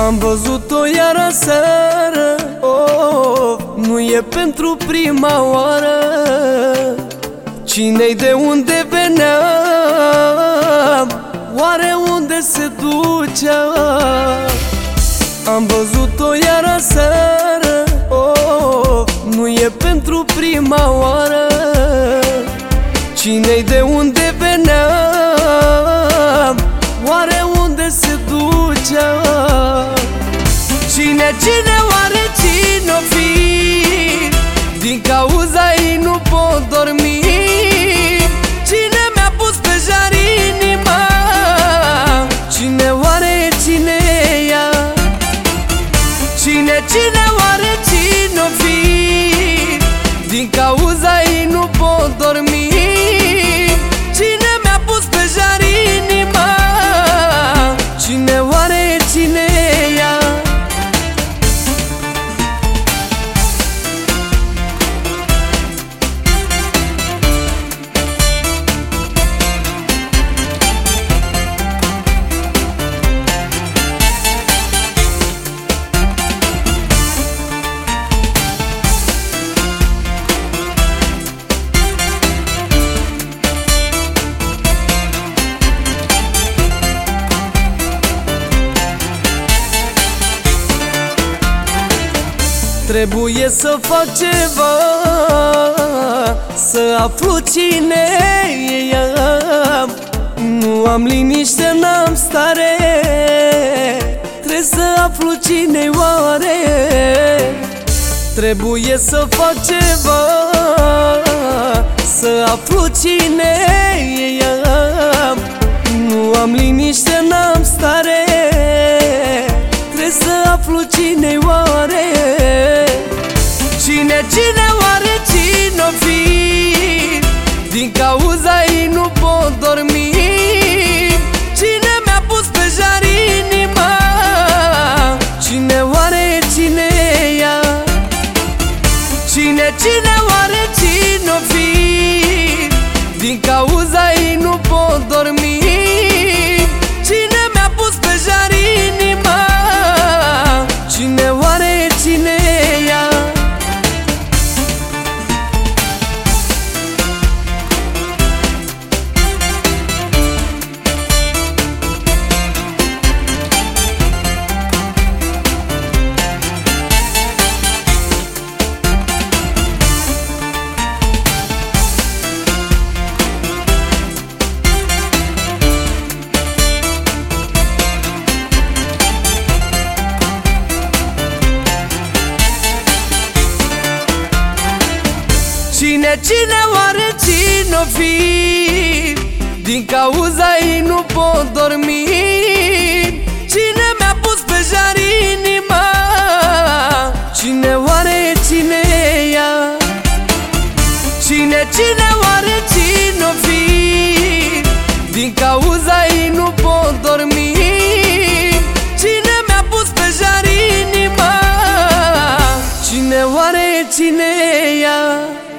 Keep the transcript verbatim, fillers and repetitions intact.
Am văzut-o iar aseară, oh, nu e pentru prima oară. Cine-i, de unde venea, oare unde se ducea? Am văzut-o iar aseară, oh, nu e pentru prima oară. Cine-i, de unde venea, oare unde se ducea? Cine, cine, oare cine-o fi? Din cauza ei nu pot dormi. Cine mi-a pus pe jar inima? Cine, oare cine e ea? Cine, cine, oare cine-o fi? Din cauza ei nu pot dormi. Cine mi-a pus pe jar inima? Cine, oare cine e ea? Trebuie să fac ceva, să aflu cine e ea. Nu am liniște, n-am stare, trebuie să aflu cine-i oare. Trebuie să fac ceva, să aflu cine e ea. Nu am liniște, n-am stare, trebuie să aflu cine-i oare. Cine, cine, oare cine-o fi? Din cauza ei nu pot dormi. Cine mi-a pus pe jar inima? Cine, oare cine e ea? Cine, cine, oare cine-o fi? Din cauza ei nu pot dormi. Cine mi-a pus pe jar inima? Cine, oare cine e ea? Cine, cine, oare cine-o fi? Din cauza ei nu pot dormi. Cine mi-a pus pe jar inima? Cine, oare cine e ea? Cine, cine, oare cine-o fi? Din cauza ei nu pot dormi. Cine mi-a pus pe jar inima? Cine, oare cine e ea?